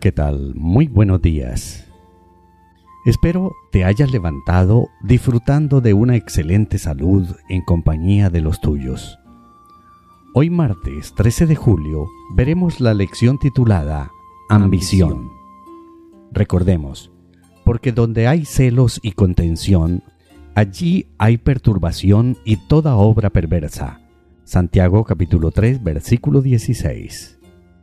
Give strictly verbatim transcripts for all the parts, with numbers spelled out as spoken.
¿qué tal? Muy buenos días. Espero te hayas levantado disfrutando de una excelente salud en compañía de los tuyos. Hoy martes trece de julio veremos la lección titulada Ambición. Ambición. Recordemos, porque donde hay celos y contención, allí hay perturbación y toda obra perversa. Santiago capítulo tres, versículo dieciséis.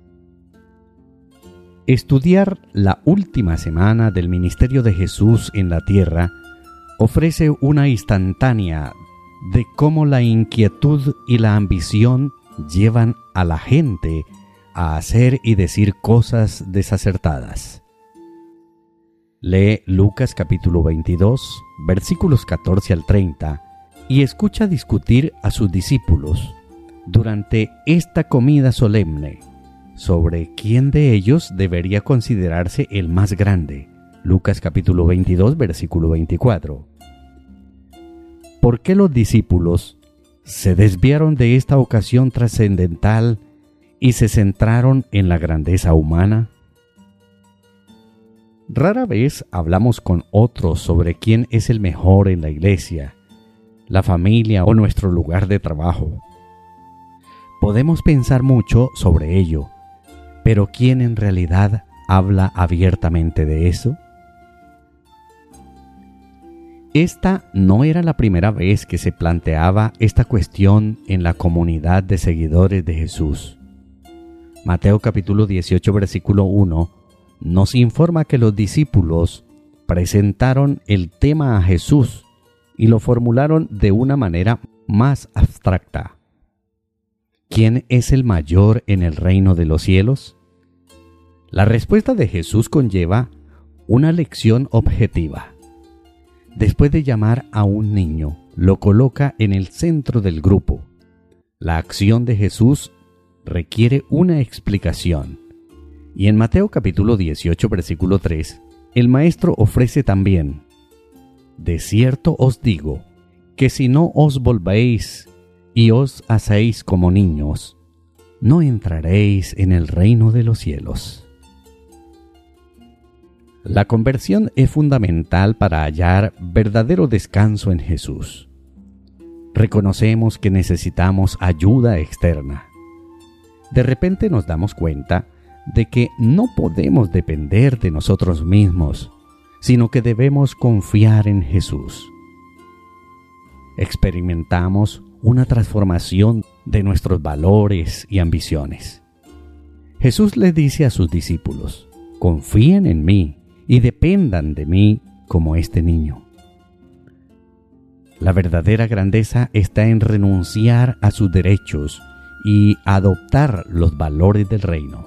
Estudiar la última semana del ministerio de Jesús en la tierra ofrece una instantánea de cómo la inquietud y la ambición llevan a la gente a hacer y decir cosas desacertadas. Lee Lucas capítulo veintidós, versículos catorce al treinta, y escucha discutir a sus discípulos durante esta comida solemne sobre quién de ellos debería considerarse el más grande. Lucas capítulo veintidós, versículo veinticuatro. ¿Por qué los discípulos se desviaron de esta ocasión trascendental y se centraron en la grandeza humana? Rara vez hablamos con otros sobre quién es el mejor en la iglesia, la familia o nuestro lugar de trabajo. Podemos pensar mucho sobre ello, pero ¿quién en realidad habla abiertamente de eso? Esta no era la primera vez que se planteaba esta cuestión en la comunidad de seguidores de Jesús. Mateo capítulo dieciocho, versículo uno, nos informa que los discípulos presentaron el tema a Jesús y lo formularon de una manera más abstracta. ¿Quién es el mayor en el reino de los cielos? La respuesta de Jesús conlleva una lección objetiva. Después de llamar a un niño, lo coloca en el centro del grupo. La acción de Jesús requiere una explicación. Y en Mateo capítulo dieciocho, versículo tres, el maestro ofrece también: de cierto os digo, que si no os volvéis y os hacéis como niños, no entraréis en el reino de los cielos. La conversión es fundamental para hallar verdadero descanso en Jesús. Reconocemos que necesitamos ayuda externa. De repente nos damos cuenta de que no podemos depender de nosotros mismos, sino que debemos confiar en Jesús. Experimentamos una transformación de nuestros valores y ambiciones. Jesús les dice a sus discípulos: confíen en mí y dependan de mí como este niño. La verdadera grandeza está en renunciar a sus derechos y adoptar los valores del reino.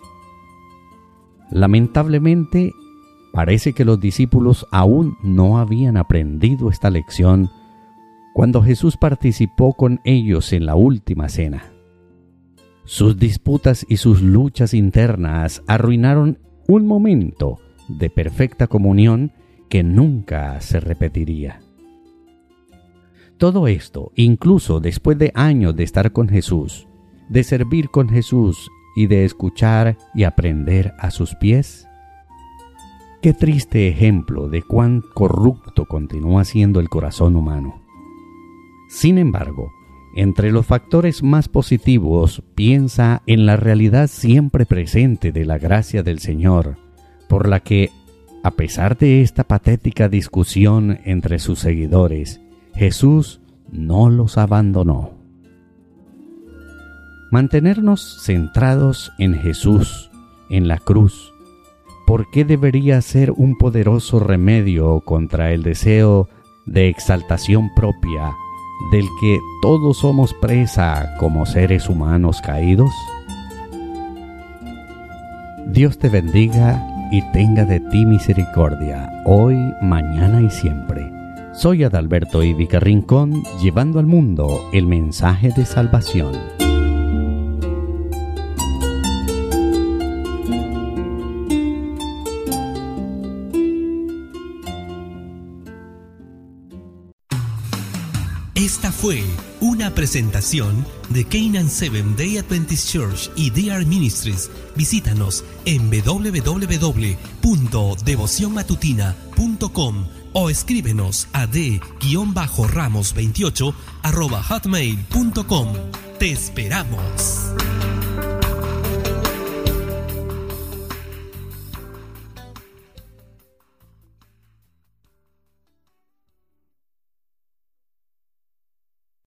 Lamentablemente, parece que los discípulos aún no habían aprendido esta lección cuando Jesús participó con ellos en la última cena. Sus disputas y sus luchas internas arruinaron un momento de perfecta comunión que nunca se repetiría. Todo esto, incluso después de años de estar con Jesús, de servir con Jesús y de escuchar y aprender a sus pies. Qué triste ejemplo de cuán corrupto continúa siendo el corazón humano. Sin embargo, entre los factores más positivos, piensa en la realidad siempre presente de la gracia del Señor, por la que, a pesar de esta patética discusión entre sus seguidores, Jesús no los abandonó. Mantenernos centrados en Jesús, en la cruz, ¿por qué debería ser un poderoso remedio contra el deseo de exaltación propia del que todos somos presa como seres humanos caídos? Dios te bendiga y tenga de ti misericordia, hoy, mañana y siempre. Soy Adalberto Ivica Rincón, llevando al mundo el mensaje de salvación. Esta fue una presentación de Canaan Seventh Day Adventist Church y D R Ministries. Visítanos en doble u doble u doble u punto devoción matutina punto com o escríbenos a d ramos veintiocho arroba hotmail punto com. ¡Te esperamos!